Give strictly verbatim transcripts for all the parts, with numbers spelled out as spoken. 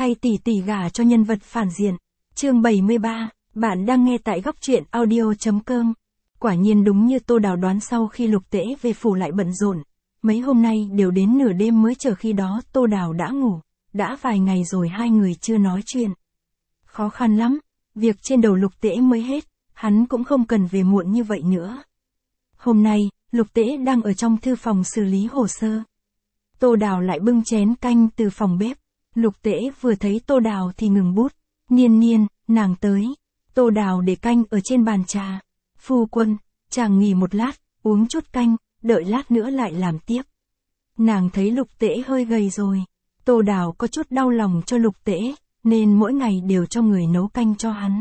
thay tỷ tỷ gả cho nhân vật phản diện. Chương bảy mươi ba, bạn đang nghe tại góc truyện audio chấm com. Quả nhiên đúng như Tô Đào đoán, sau khi Lục Tễ về phủ lại bận rộn. Mấy hôm nay đều đến nửa đêm mới chờ, khi đó Tô Đào đã ngủ, đã vài ngày rồi hai người chưa nói chuyện. Khó khăn lắm, việc trên đầu Lục Tễ mới hết, hắn cũng không cần về muộn như vậy nữa. Hôm nay, Lục Tễ đang ở trong thư phòng xử lý hồ sơ. Tô Đào lại bưng chén canh từ phòng bếp. Lục Tễ vừa thấy Tô Đào thì ngừng bút. Niên Niên, nàng tới. Tô Đào để canh ở trên bàn trà. Phu quân, chàng nghỉ một lát, uống chút canh, đợi lát nữa lại làm tiếp. Nàng thấy Lục Tễ hơi gầy rồi. Tô Đào có chút đau lòng cho Lục Tễ, nên mỗi ngày đều cho người nấu canh cho hắn.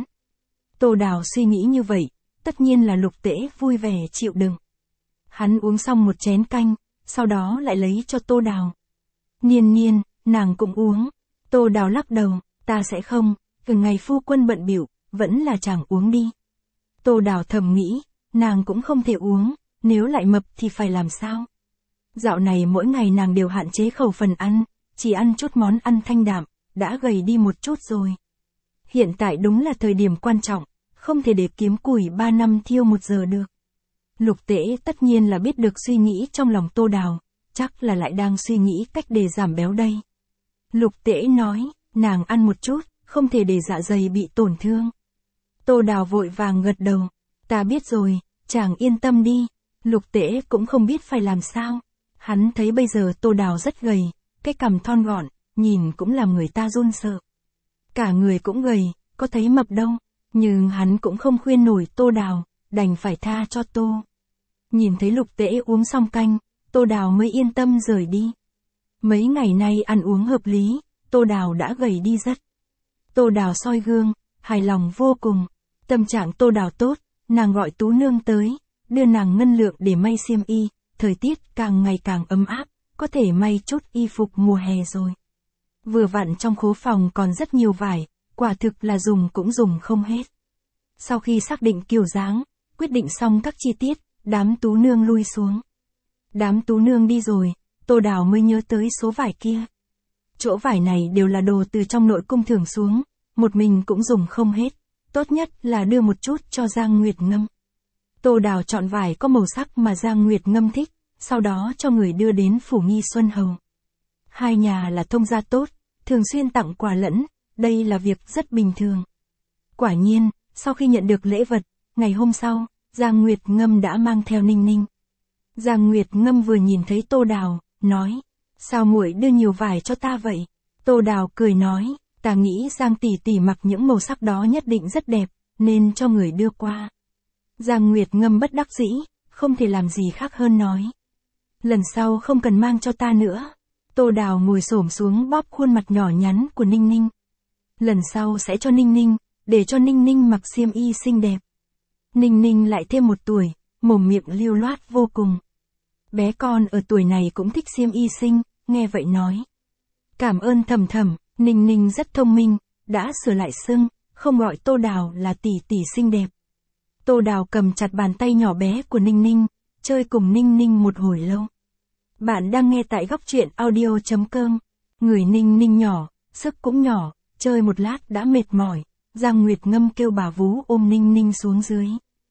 Tô Đào suy nghĩ như vậy, tất nhiên là Lục Tễ vui vẻ chịu đựng. Hắn uống xong một chén canh, sau đó lại lấy cho Tô Đào. Niên Niên, nàng cũng uống. Tô Đào lắc đầu, ta sẽ không, từ ngày phu quân bận bịu, vẫn là chàng uống đi. Tô Đào thầm nghĩ, nàng cũng không thể uống, nếu lại mập thì phải làm sao? Dạo này mỗi ngày nàng đều hạn chế khẩu phần ăn, chỉ ăn chút món ăn thanh đạm, đã gầy đi một chút rồi. Hiện tại đúng là thời điểm quan trọng, không thể để kiếm củi ba năm thiêu một giờ được. Lục Tễ tất nhiên là biết được suy nghĩ trong lòng Tô Đào, chắc là lại đang suy nghĩ cách để giảm béo đây. Lục Tễ nói, nàng ăn một chút, không thể để dạ dày bị tổn thương. Tô Đào vội vàng gật đầu, ta biết rồi, chàng yên tâm đi. Lục Tễ cũng không biết phải làm sao. Hắn thấy bây giờ Tô Đào rất gầy, cái cằm thon gọn, nhìn cũng làm người ta run sợ. Cả người cũng gầy, có thấy mập đâu, nhưng hắn cũng không khuyên nổi Tô Đào, đành phải tha cho Tô. Nhìn thấy Lục Tễ uống xong canh, Tô Đào mới yên tâm rời đi. Mấy ngày nay ăn uống hợp lý, Tô Đào đã gầy đi rất. Tô Đào soi gương, hài lòng vô cùng. Tâm trạng Tô Đào tốt, nàng gọi Tú Nương tới, đưa nàng ngân lượng để may xiêm y, thời tiết càng ngày càng ấm áp, có thể may chút y phục mùa hè rồi. Vừa vặn trong khố phòng còn rất nhiều vải, quả thực là dùng cũng dùng không hết. Sau khi xác định kiểu dáng, quyết định xong các chi tiết, đám Tú Nương lui xuống. Đám Tú Nương đi rồi, Tô Đào mới nhớ tới số vải kia. Chỗ vải này đều là đồ từ trong nội cung thưởng xuống, một mình cũng dùng không hết, tốt nhất là đưa một chút cho Giang Nguyệt Ngâm. Tô Đào chọn vải có màu sắc mà Giang Nguyệt Ngâm thích, sau đó cho người đưa đến phủ Nghi Xuân Hầu. Hai nhà là thông gia tốt, thường xuyên tặng quà lẫn, đây là việc rất bình thường. Quả nhiên, sau khi nhận được lễ vật, ngày hôm sau, Giang Nguyệt Ngâm đã mang theo Ninh Ninh. Giang Nguyệt Ngâm vừa nhìn thấy Tô Đào, nói, sao muội đưa nhiều vải cho ta vậy? Tô Đào cười nói, ta nghĩ Giang tỷ tỷ mặc những màu sắc đó nhất định rất đẹp, nên cho người đưa qua. Giang Nguyệt Ngâm bất đắc dĩ, không thể làm gì khác hơn nói, lần sau không cần mang cho ta nữa. Tô Đào ngồi xổm xuống bóp khuôn mặt nhỏ nhắn của Ninh Ninh. Lần sau sẽ cho Ninh Ninh, để cho Ninh Ninh mặc xiêm y xinh đẹp. Ninh Ninh lại thêm một tuổi, mồm miệng lưu loát vô cùng. Bé con ở tuổi này cũng thích xiêm y xinh, nghe vậy nói, cảm ơn Thầm Thầm. Ninh Ninh rất thông minh, đã sửa lại xưng, không gọi Tô Đào là tỷ tỷ xinh đẹp. Tô Đào cầm chặt bàn tay nhỏ bé của Ninh Ninh, chơi cùng Ninh Ninh một hồi lâu. Bạn đang nghe tại góc truyện audio chấm com. Người Ninh Ninh nhỏ, sức cũng nhỏ, chơi một lát đã mệt mỏi. Giang Nguyệt Ngâm kêu bà vú ôm Ninh Ninh xuống dưới.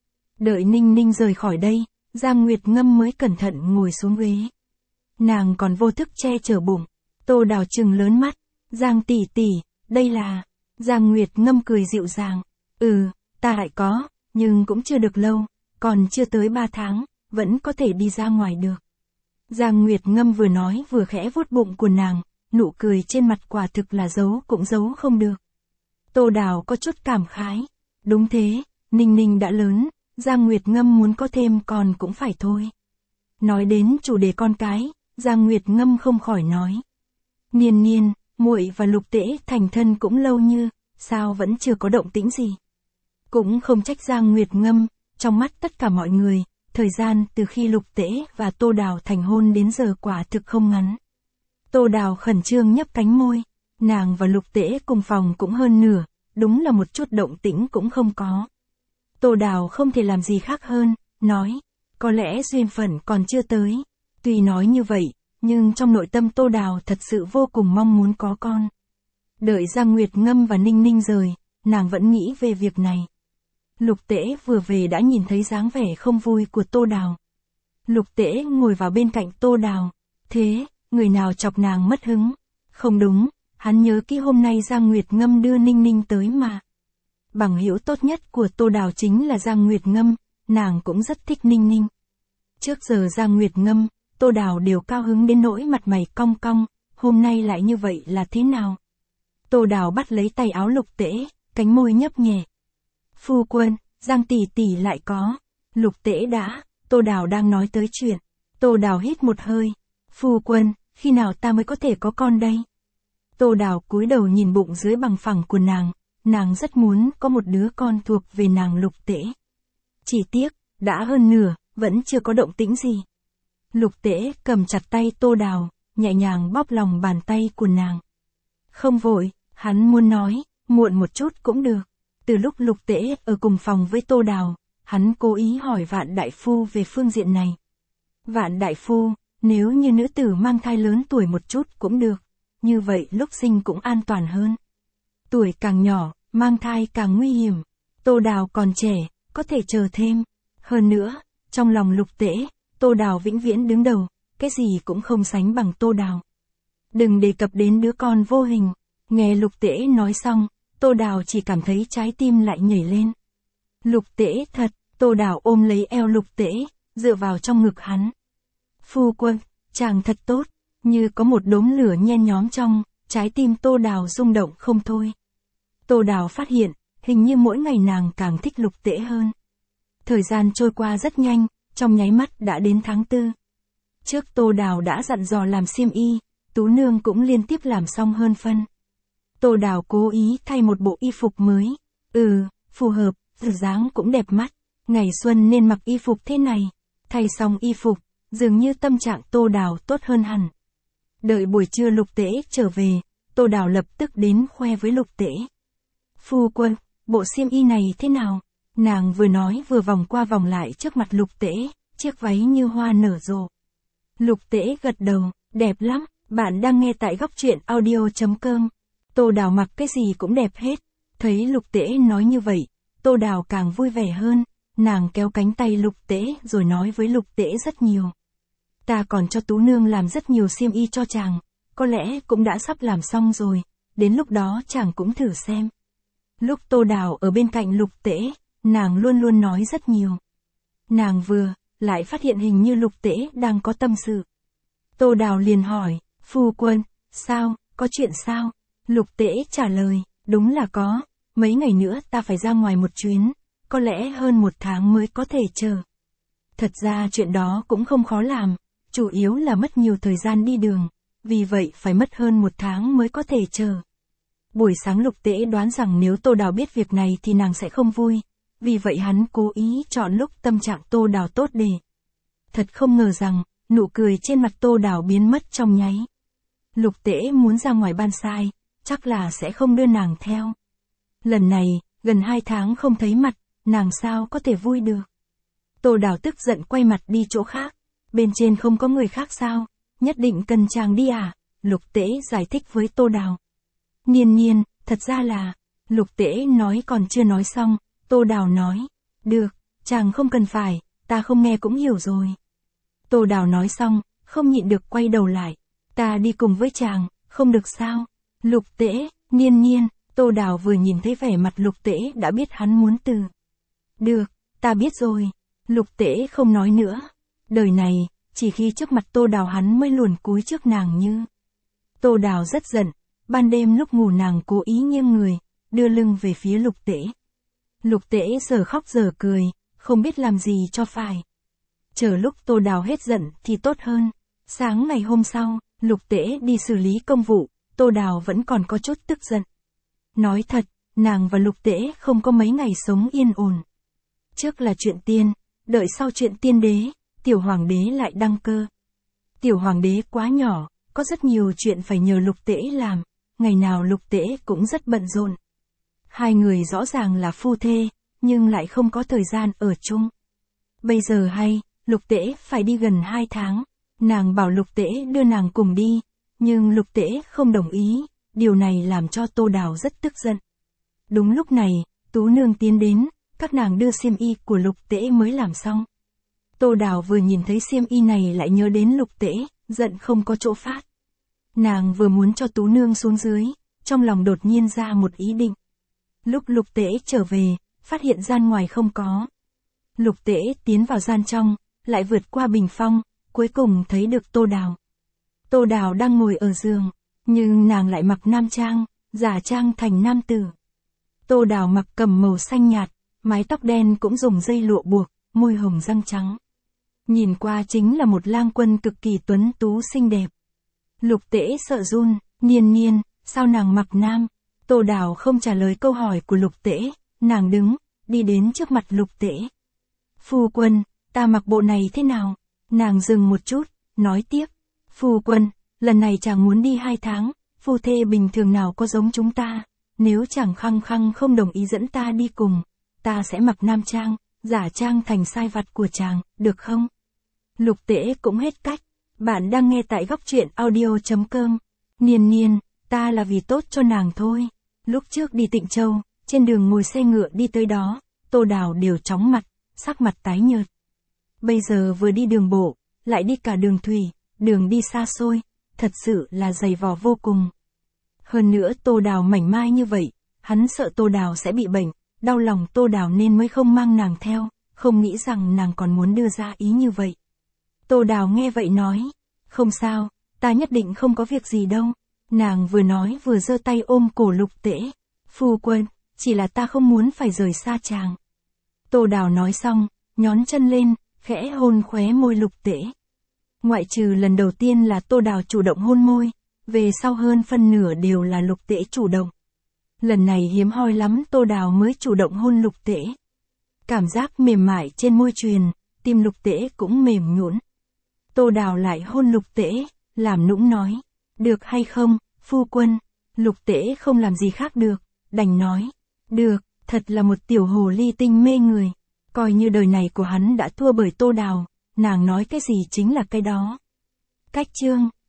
Đợi Ninh Ninh rời khỏi đây, Giang Nguyệt Ngâm mới cẩn thận ngồi xuống ghế. Nàng còn vô thức che chở bụng. Tô Đào trừng lớn mắt, Giang tỷ tỷ, đây là... Giang Nguyệt Ngâm cười dịu dàng, ừ, ta lại có, nhưng cũng chưa được lâu, còn chưa tới ba tháng, vẫn có thể đi ra ngoài được. Giang Nguyệt Ngâm vừa nói vừa khẽ vuốt bụng của nàng, nụ cười trên mặt quả thực là giấu cũng giấu không được. Tô Đào có chút cảm khái, đúng thế, Ninh Ninh đã lớn, Giang Nguyệt Ngâm muốn có thêm con cũng phải thôi. Nói đến chủ đề con cái, Giang Nguyệt Ngâm không khỏi nói, Niên Niên, muội và Lục Tễ thành thân cũng lâu như, sao vẫn chưa có động tĩnh gì? Cũng không trách Giang Nguyệt Ngâm, trong mắt tất cả mọi người, thời gian từ khi Lục Tễ và Tô Đào thành hôn đến giờ quả thực không ngắn. Tô Đào khẩn trương nhấp cánh môi, nàng và Lục Tễ cùng phòng cũng hơn nửa, đúng là một chút động tĩnh cũng không có. Tô Đào không thể làm gì khác hơn, nói, có lẽ duyên phận còn chưa tới. Tuy nói như vậy, nhưng trong nội tâm Tô Đào thật sự vô cùng mong muốn có con. Đợi Giang Nguyệt Ngâm và Ninh Ninh rời, nàng vẫn nghĩ về việc này. Lục Tễ vừa về đã nhìn thấy dáng vẻ không vui của Tô Đào. Lục Tễ ngồi vào bên cạnh Tô Đào. Thế, người nào chọc nàng mất hứng? Không đúng, hắn nhớ kỹ hôm nay Giang Nguyệt Ngâm đưa Ninh Ninh tới mà. Bằng hữu tốt nhất của Tô Đào chính là Giang Nguyệt Ngâm, nàng cũng rất thích Ninh Ninh. Trước giờ Giang Nguyệt Ngâm, Tô Đào đều cao hứng đến nỗi mặt mày cong cong, hôm nay lại như vậy là thế nào? Tô Đào bắt lấy tay áo Lục Tễ, cánh môi nhấp nhẹ. Phu quân, Giang tỷ tỷ lại có. Lục Tễ đã, Tô Đào đang nói tới chuyện. Tô Đào hít một hơi. Phu quân, khi nào ta mới có thể có con đây? Tô Đào cúi đầu nhìn bụng dưới bằng phẳng của nàng, nàng rất muốn có một đứa con thuộc về nàng Lục Tễ. Chỉ tiếc, đã hơn nửa, vẫn chưa có động tĩnh gì. Lục Tễ cầm chặt tay Tô Đào, nhẹ nhàng bóp lòng bàn tay của nàng. Không vội, hắn muốn nói, muộn một chút cũng được. Từ lúc Lục Tễ ở cùng phòng với Tô Đào, hắn cố ý hỏi Vạn Đại Phu về phương diện này. Vạn Đại Phu, nếu như nữ tử mang thai lớn tuổi một chút cũng được, như vậy lúc sinh cũng an toàn hơn. Tuổi càng nhỏ, mang thai càng nguy hiểm. Tô Đào còn trẻ, có thể chờ thêm. Hơn nữa, trong lòng Lục Tễ, Tô Đào vĩnh viễn đứng đầu, cái gì cũng không sánh bằng Tô Đào. Đừng đề cập đến đứa con vô hình. Nghe Lục Tễ nói xong, Tô Đào chỉ cảm thấy trái tim lại nhảy lên. Lục Tễ thật, Tô Đào ôm lấy eo Lục Tễ, dựa vào trong ngực hắn. Phu quân, chàng thật tốt, như có một đốm lửa nhen nhóm trong, trái tim Tô Đào rung động không thôi. Tô Đào phát hiện, hình như mỗi ngày nàng càng thích Lục Tễ hơn. Thời gian trôi qua rất nhanh, trong nháy mắt đã đến tháng tư. Trước Tô Đào đã dặn dò làm xiêm y, Tú Nương cũng liên tiếp làm xong hơn phân. Tô Đào cố ý thay một bộ y phục mới. Ừ, phù hợp, dáng cũng đẹp mắt. Ngày xuân nên mặc y phục thế này. Thay xong y phục, dường như tâm trạng Tô Đào tốt hơn hẳn. Đợi buổi trưa Lục Tễ trở về, Tô Đào lập tức đến khoe với Lục Tễ. Phu quân, bộ xiêm y này thế nào? Nàng vừa nói vừa vòng qua vòng lại trước mặt Lục Tễ, chiếc váy như hoa nở rộ. Lục Tễ gật đầu, đẹp lắm, bạn đang nghe tại góc truyện audio chấm com. Tô Đào mặc cái gì cũng đẹp hết. Thấy Lục Tễ nói như vậy, Tô Đào càng vui vẻ hơn, nàng kéo cánh tay Lục Tễ rồi nói với Lục Tễ rất nhiều. Ta còn cho Tú Nương làm rất nhiều xiêm y cho chàng, có lẽ cũng đã sắp làm xong rồi, đến lúc đó chàng cũng thử xem. Lúc Tô Đào ở bên cạnh Lục Tễ, nàng luôn luôn nói rất nhiều. Nàng vừa, lại phát hiện hình như Lục Tễ đang có tâm sự. Tô Đào liền hỏi, phu quân, sao, có chuyện sao? Lục Tễ trả lời, đúng là có, mấy ngày nữa ta phải ra ngoài một chuyến, có lẽ hơn một tháng mới có thể chờ. Thật ra chuyện đó cũng không khó làm, chủ yếu là mất nhiều thời gian đi đường, vì vậy phải mất hơn một tháng mới có thể chờ. Buổi sáng Lục Tễ đoán rằng nếu Tô Đào biết việc này thì nàng sẽ không vui, vì vậy hắn cố ý chọn lúc tâm trạng Tô Đào tốt để. Thật không ngờ rằng, nụ cười trên mặt Tô Đào biến mất trong nháy. Lục Tễ muốn ra ngoài ban sai, chắc là sẽ không đưa nàng theo. Lần này, gần hai tháng không thấy mặt, nàng sao có thể vui được. Tô Đào tức giận quay mặt đi chỗ khác, bên trên không có người khác sao, nhất định cần chàng đi à, Lục Tễ giải thích với Tô Đào. Niên Niên, thật ra là, Lục Tễ nói còn chưa nói xong, Tô Đào nói, được, chàng không cần phải, ta không nghe cũng hiểu rồi. Tô Đào nói xong, không nhịn được quay đầu lại, ta đi cùng với chàng, không được sao? Lục Tễ, Niên Niên, Tô Đào vừa nhìn thấy vẻ mặt Lục Tễ đã biết hắn muốn từ. Được, ta biết rồi. Lục Tễ không nói nữa. Đời này, chỉ khi trước mặt Tô Đào hắn mới luồn cúi trước nàng như. Tô Đào rất giận, ban đêm lúc ngủ nàng cố ý nghiêng người, đưa lưng về phía Lục Tễ. Lục Tễ giờ khóc giờ cười, không biết làm gì cho phải. Chờ lúc Tô Đào hết giận thì tốt hơn. Sáng ngày hôm sau, Lục Tễ đi xử lý công vụ, Tô Đào vẫn còn có chút tức giận. Nói thật, nàng và Lục Tễ không có mấy ngày sống yên ổn. Trước là chuyện tiên, đợi sau chuyện tiên đế, tiểu hoàng đế lại đăng cơ. Tiểu hoàng đế quá nhỏ, có rất nhiều chuyện phải nhờ Lục Tễ làm, ngày nào Lục Tễ cũng rất bận rộn. Hai người rõ ràng là phu thê, nhưng lại không có thời gian ở chung. Bây giờ hay, Lục Tễ phải đi gần hai tháng, nàng bảo Lục Tễ đưa nàng cùng đi, nhưng Lục Tễ không đồng ý, điều này làm cho Tô Đào rất tức giận. Đúng lúc này, Tú Nương tiến đến, các nàng đưa xiêm y của Lục Tễ mới làm xong. Tô Đào vừa nhìn thấy xiêm y này lại nhớ đến Lục Tễ, giận không có chỗ phát. Nàng vừa muốn cho Tú Nương xuống dưới, trong lòng đột nhiên ra một ý định. Lúc Lục Tễ trở về, phát hiện gian ngoài không có. Lục Tễ tiến vào gian trong, lại vượt qua bình phong, cuối cùng thấy được Tô Đào. Tô Đào đang ngồi ở giường, nhưng nàng lại mặc nam trang, giả trang thành nam tử. Tô Đào mặc cẩm màu xanh nhạt, mái tóc đen cũng dùng dây lụa buộc, môi hồng răng trắng. Nhìn qua chính là một lang quân cực kỳ tuấn tú xinh đẹp. Lục Tễ sợ run, Niên Niên, sao nàng mặc nam? Tô Đào không trả lời câu hỏi của Lục Tễ, nàng đứng, đi đến trước mặt Lục Tễ. Phu quân, ta mặc bộ này thế nào? Nàng dừng một chút, nói tiếp. Phu quân, lần này chàng muốn đi hai tháng, phu thê bình thường nào có giống chúng ta, nếu chàng khăng khăng không đồng ý dẫn ta đi cùng, ta sẽ mặc nam trang, giả trang thành sai vặt của chàng, được không? Lục Tễ cũng hết cách, bạn đang nghe tại góc truyện audio chấm com. Niên Niên, ta là vì tốt cho nàng thôi. Lúc trước đi Tịnh Châu, trên đường ngồi xe ngựa đi tới đó, Tô Đào đều chóng mặt, sắc mặt tái nhợt. Bây giờ vừa đi đường bộ, lại đi cả đường thủy, đường đi xa xôi, thật sự là dày vò vô cùng. Hơn nữa Tô Đào mảnh mai như vậy, hắn sợ Tô Đào sẽ bị bệnh, đau lòng Tô Đào nên mới không mang nàng theo, không nghĩ rằng nàng còn muốn đưa ra ý như vậy. Tô Đào nghe vậy nói, không sao, ta nhất định không có việc gì đâu. Nàng vừa nói vừa giơ tay ôm cổ Lục Tễ. Phu quân, chỉ là ta không muốn phải rời xa chàng. Tô Đào nói xong, nhón chân lên, khẽ hôn khóe môi Lục Tễ. Ngoại trừ lần đầu tiên là Tô Đào chủ động hôn môi, về sau hơn phân nửa đều là Lục Tễ chủ động. Lần này hiếm hoi lắm Tô Đào mới chủ động hôn Lục Tễ. Cảm giác mềm mại trên môi truyền, tim Lục Tễ cũng mềm nhũn. Tô Đào lại hôn Lục Tễ, làm nũng nói, được hay không, phu quân? Lục Tễ không làm gì khác được, đành nói, được, thật là một tiểu hồ ly tinh mê người. Coi như đời này của hắn đã thua bởi Tô Đào, nàng nói cái gì chính là cái đó. Cách chương